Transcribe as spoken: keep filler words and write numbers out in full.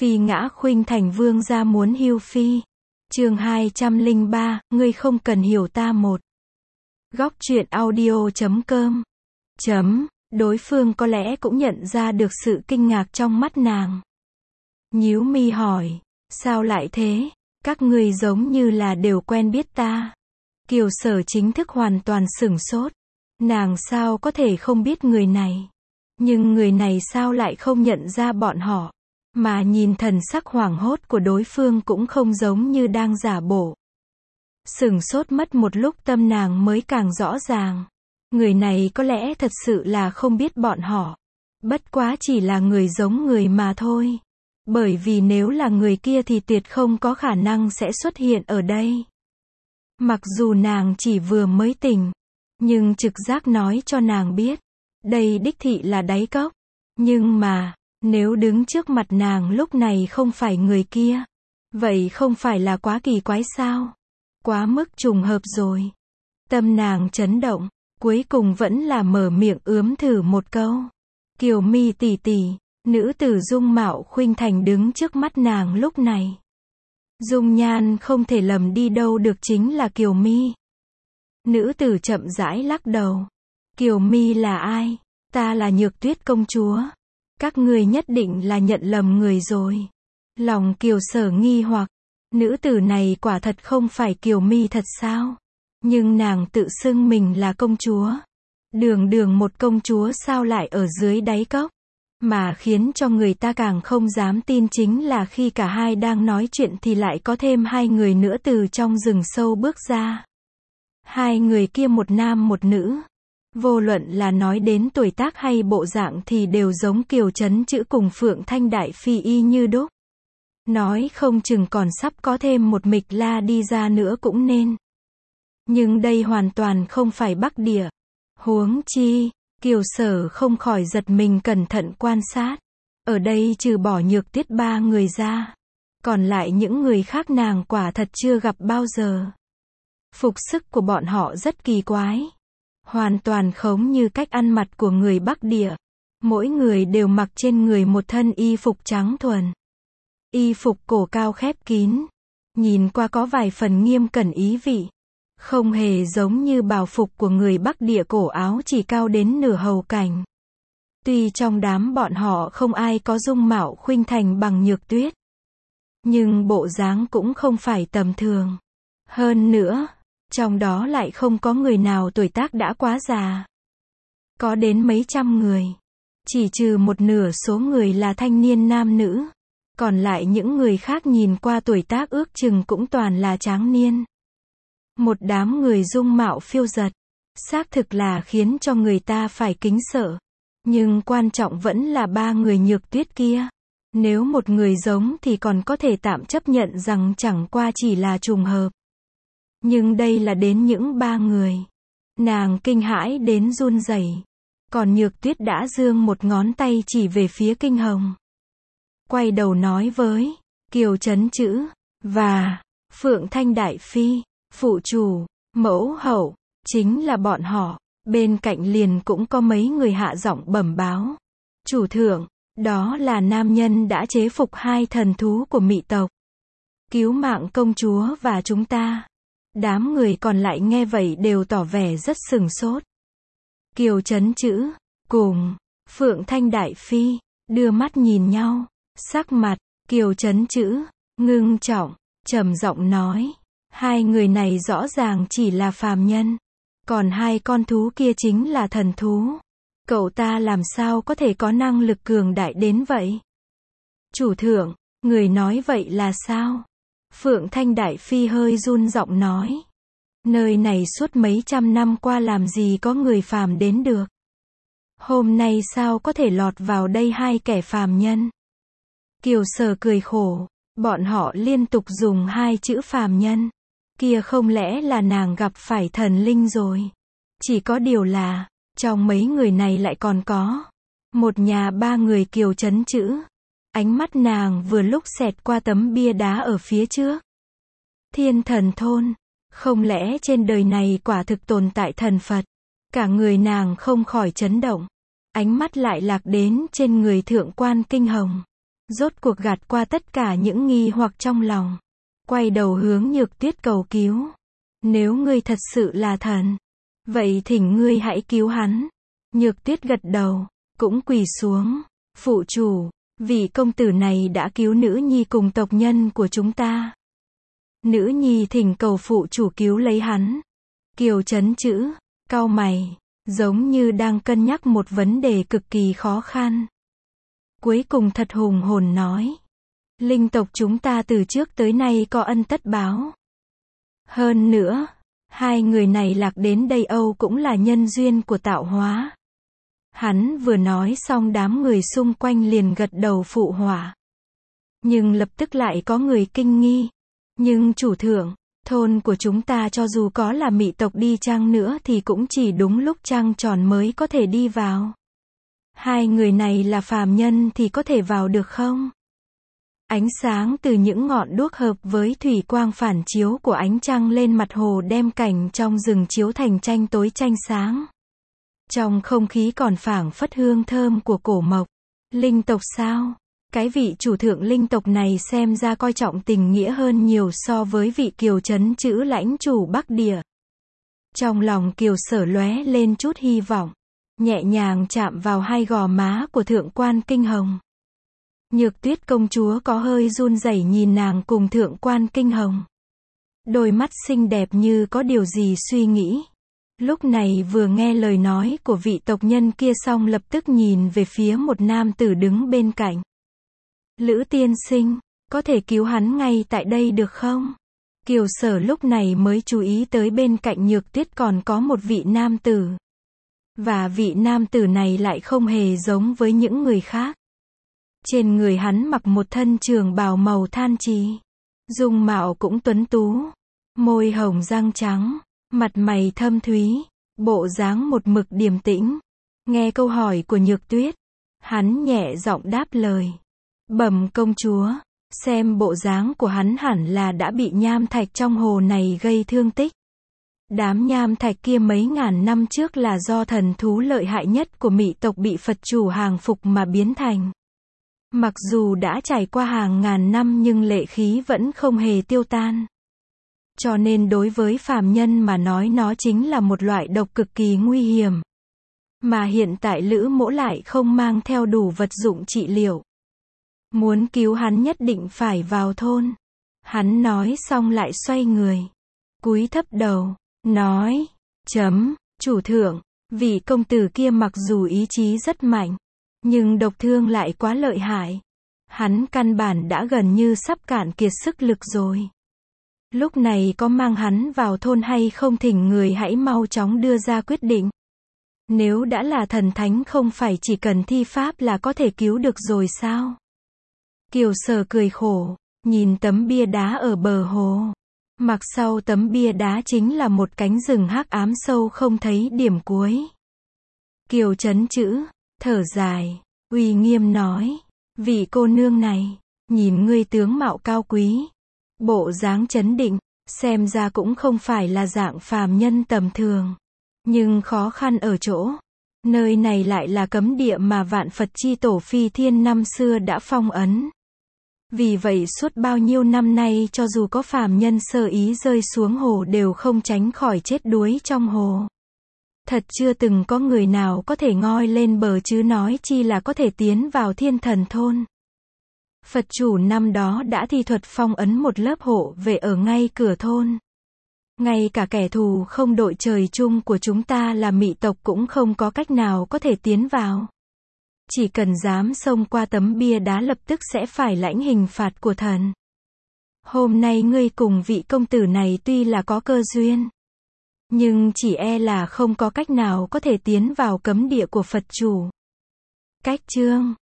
Phi ngã khuynh thành vương gia muốn hưu phi. Chương hai trăm lẻ ba, ngươi không cần hiểu ta một. Góc truyện audio chấm com. Chấm, đối phương có lẽ cũng nhận ra được sự kinh ngạc trong mắt nàng. Nhíu mi hỏi, sao lại thế? Các ngươi giống như là đều quen biết ta. Kiều Sở chính thức hoàn toàn sửng sốt. Nàng sao có thể không biết người này? Nhưng người này sao lại không nhận ra bọn họ? Mà nhìn thần sắc hoảng hốt của đối phương cũng không giống như đang giả bộ. Sửng sốt mất một lúc tâm nàng mới càng rõ ràng. Người này có lẽ thật sự là không biết bọn họ. Bất quá chỉ là người giống người mà thôi. Bởi vì nếu là người kia thì tuyệt không có khả năng sẽ xuất hiện ở đây. Mặc dù nàng chỉ vừa mới tỉnh, nhưng trực giác nói cho nàng biết, đây đích thị là đáy cốc. Nhưng mà, nếu đứng trước mặt nàng lúc này không phải người kia, vậy không phải là quá kỳ quái sao? Quá mức trùng hợp rồi. Tâm nàng chấn động, cuối cùng vẫn là mở miệng ướm thử một câu. Kiều Mi tỷ tỷ, nữ tử dung mạo khuynh thành đứng trước mắt nàng lúc này. Dung nhan không thể lầm đi đâu được chính là Kiều Mi. Nữ tử chậm rãi lắc đầu. Kiều Mi là ai? Ta là Nhược Tuyết công chúa. Các ngươi nhất định là nhận lầm người rồi. Lòng Kiều Sở nghi hoặc, nữ tử này quả thật không phải Kiều Mi thật sao? Nhưng nàng tự xưng mình là công chúa. Đường đường một công chúa sao lại ở dưới đáy cốc? Mà khiến cho người ta càng không dám tin chính là khi cả hai đang nói chuyện thì lại có thêm hai người nữa từ trong rừng sâu bước ra. Hai người kia một nam một nữ. Vô luận là nói đến tuổi tác hay bộ dạng thì đều giống Kiều Chấn Chữ cùng Phượng Thanh Đại Phi y như đúc. Nói không chừng còn sắp có thêm một Mịch La đi ra nữa cũng nên. Nhưng đây hoàn toàn không phải Bắc Địa. Huống chi, Kiều Sở không khỏi giật mình cẩn thận quan sát. Ở đây trừ bỏ Nhược Tuyết ba người ra, còn lại những người khác nàng quả thật chưa gặp bao giờ. Phục sức của bọn họ rất kỳ quái. Hoàn toàn khống như cách ăn mặc của người Bắc Địa. Mỗi người đều mặc trên người một thân y phục trắng thuần. Y phục cổ cao khép kín. Nhìn qua có vài phần nghiêm cẩn ý vị. Không hề giống như bào phục của người Bắc Địa cổ áo chỉ cao đến nửa hầu cảnh. Tuy trong đám bọn họ không ai có dung mạo khuynh thành bằng Nhược Tuyết. Nhưng bộ dáng cũng không phải tầm thường. Hơn nữa, trong đó lại không có người nào tuổi tác đã quá già. Có đến mấy trăm người. Chỉ trừ một nửa số người là thanh niên nam nữ. Còn lại những người khác nhìn qua tuổi tác ước chừng cũng toàn là tráng niên. Một đám người dung mạo phiêu dật. Xác thực là khiến cho người ta phải kính sợ. Nhưng quan trọng vẫn là ba người Nhược Tuyết kia. Nếu một người giống thì còn có thể tạm chấp nhận rằng chẳng qua chỉ là trùng hợp. Nhưng đây là đến những ba người. Nàng kinh hãi đến run rẩy. Còn Nhược Tuyết đã giương một ngón tay chỉ về phía Kinh Hồng. Quay đầu nói với Kiều Chấn Chữ và Phượng Thanh Đại Phi, phụ chủ, mẫu hậu, chính là bọn họ. Bên cạnh liền cũng có mấy người hạ giọng bẩm báo. Chủ thượng, đó là nam nhân đã chế phục hai thần thú của Mị tộc. Cứu mạng công chúa và chúng ta. Đám người còn lại nghe vậy đều tỏ vẻ rất sửng sốt. Kiều Chấn Chữ cùng Phượng Thanh Đại Phi đưa mắt nhìn nhau, sắc mặt Kiều Chấn Chữ ngưng trọng, trầm giọng nói, hai người này rõ ràng chỉ là phàm nhân, còn hai con thú kia chính là thần thú. Cậu ta làm sao có thể có năng lực cường đại đến vậy? Chủ thượng, người nói vậy là sao? Phượng Thanh Đại Phi hơi run giọng nói. Nơi này suốt mấy trăm năm qua làm gì có người phàm đến được. Hôm nay sao có thể lọt vào đây hai kẻ phàm nhân? Kiều Sở cười khổ. Bọn họ liên tục dùng hai chữ phàm nhân. Kia không lẽ là nàng gặp phải thần linh rồi? Chỉ có điều là, trong mấy người này lại còn có một nhà ba người Kiều Chấn Chữ. Ánh mắt nàng vừa lúc xẹt qua tấm bia đá ở phía trước. Thiên Thần Thôn. Không lẽ trên đời này quả thực tồn tại thần Phật? Cả người nàng không khỏi chấn động. Ánh mắt lại lạc đến trên người thượng quan Kinh Hồng. rốt cuộc gạt qua tất cả những nghi hoặc trong lòng. Quay đầu hướng Nhược Tuyết cầu cứu. Nếu ngươi thật sự là thần, vậy thỉnh ngươi hãy cứu hắn. Nhược Tuyết gật đầu, cũng quỳ xuống. Phụ chủ, vị công tử này đã cứu nữ nhi cùng tộc nhân của chúng ta. Nữ nhi thỉnh cầu phụ chủ cứu lấy hắn. Kiều Chấn chữ, cau mày, giống như đang cân nhắc một vấn đề cực kỳ khó khăn. Cuối cùng thật hùng hồn nói. Linh tộc chúng ta từ trước tới nay có ân tất báo. Hơn nữa, hai người này lạc đến đây Âu cũng là nhân duyên của tạo hóa. Hắn vừa nói xong đám người xung quanh liền gật đầu phụ họa. Nhưng lập tức lại có người kinh nghi. Nhưng chủ thượng, thôn của chúng ta cho dù có là mị tộc đi chăng nữa thì cũng chỉ đúng lúc trăng tròn mới có thể đi vào. Hai người này là phàm nhân thì có thể vào được không? Ánh sáng từ những ngọn đuốc hợp với thủy quang phản chiếu của ánh trăng lên mặt hồ đem cảnh trong rừng chiếu thành tranh tối tranh sáng. Trong không khí còn phảng phất hương thơm của cổ mộc. Linh tộc sao? Cái vị chủ thượng linh tộc này xem ra coi trọng tình nghĩa hơn nhiều so với vị Kiều Chấn chữ lãnh chủ Bắc Địa. Trong lòng Kiều Sở lóe lên chút hy vọng, nhẹ nhàng chạm vào hai gò má của thượng quan Kinh Hồng. Nhược Tuyết công chúa có hơi run rẩy nhìn nàng cùng thượng quan Kinh Hồng. Đôi mắt xinh đẹp như có điều gì suy nghĩ. Lúc này vừa nghe lời nói của vị tộc nhân kia xong lập tức nhìn về phía một nam tử đứng bên cạnh. Lữ tiên sinh, có thể cứu hắn ngay tại đây được không? Kiều Sở lúc này mới chú ý tới bên cạnh Nhược Tuyết còn có một vị nam tử. Và vị nam tử này lại không hề giống với những người khác. Trên người hắn mặc một thân trường bào màu than trì. Dung mạo cũng tuấn tú. Môi hồng răng trắng. Mặt mày thâm thúy. Bộ dáng một mực điềm tĩnh. Nghe câu hỏi của Nhược Tuyết, hắn nhẹ giọng đáp lời. Bẩm công chúa, xem bộ dáng của hắn hẳn là đã bị nham thạch trong hồ này gây thương tích. Đám nham thạch kia mấy ngàn năm trước là do thần thú lợi hại nhất của Mị tộc bị Phật chủ hàng phục mà biến thành. Mặc dù đã trải qua hàng ngàn năm nhưng lệ khí vẫn không hề tiêu tan. Cho nên đối với phàm nhân mà nói nó chính là một loại độc cực kỳ nguy hiểm. Mà hiện tại Lữ Mỗ lại không mang theo đủ vật dụng trị liệu. Muốn cứu hắn nhất định phải vào thôn. Hắn nói xong lại xoay người. Cúi thấp đầu. Nói. Chấm. Chủ thượng. Vị công tử kia mặc dù ý chí rất mạnh. Nhưng độc thương lại quá lợi hại. Hắn căn bản đã gần như sắp cạn kiệt sức lực rồi. Lúc này có mang hắn vào thôn hay không thỉnh người hãy mau chóng đưa ra quyết định. Nếu đã là thần thánh không phải chỉ cần thi pháp là có thể cứu được rồi sao? Kiều Sở cười khổ, nhìn tấm bia đá ở bờ hồ. Mặc sau tấm bia đá chính là một cánh rừng hắc ám sâu không thấy điểm cuối. Kiều Chấn chữ, thở dài, uy nghiêm nói, vị cô nương này, nhìn ngươi tướng mạo cao quý, bộ dáng chấn định, xem ra cũng không phải là dạng phàm nhân tầm thường. Nhưng khó khăn ở chỗ, nơi này lại là cấm địa mà vạn Phật chi tổ Phi Thiên năm xưa đã phong ấn. Vì vậy suốt bao nhiêu năm nay cho dù có phàm nhân sơ ý rơi xuống hồ đều không tránh khỏi chết đuối trong hồ. Thật chưa từng có người nào có thể ngoi lên bờ chứ nói chi là có thể tiến vào Thiên Thần thôn. Phật chủ năm đó đã thi thuật phong ấn một lớp hộ vệ ở ngay cửa thôn. Ngay cả kẻ thù không đội trời chung của chúng ta là Mị tộc cũng không có cách nào có thể tiến vào. Chỉ cần dám xông qua tấm bia đá lập tức sẽ phải lãnh hình phạt của thần. Hôm nay ngươi cùng vị công tử này tuy là có cơ duyên, nhưng chỉ e là không có cách nào có thể tiến vào cấm địa của Phật chủ. Cách chương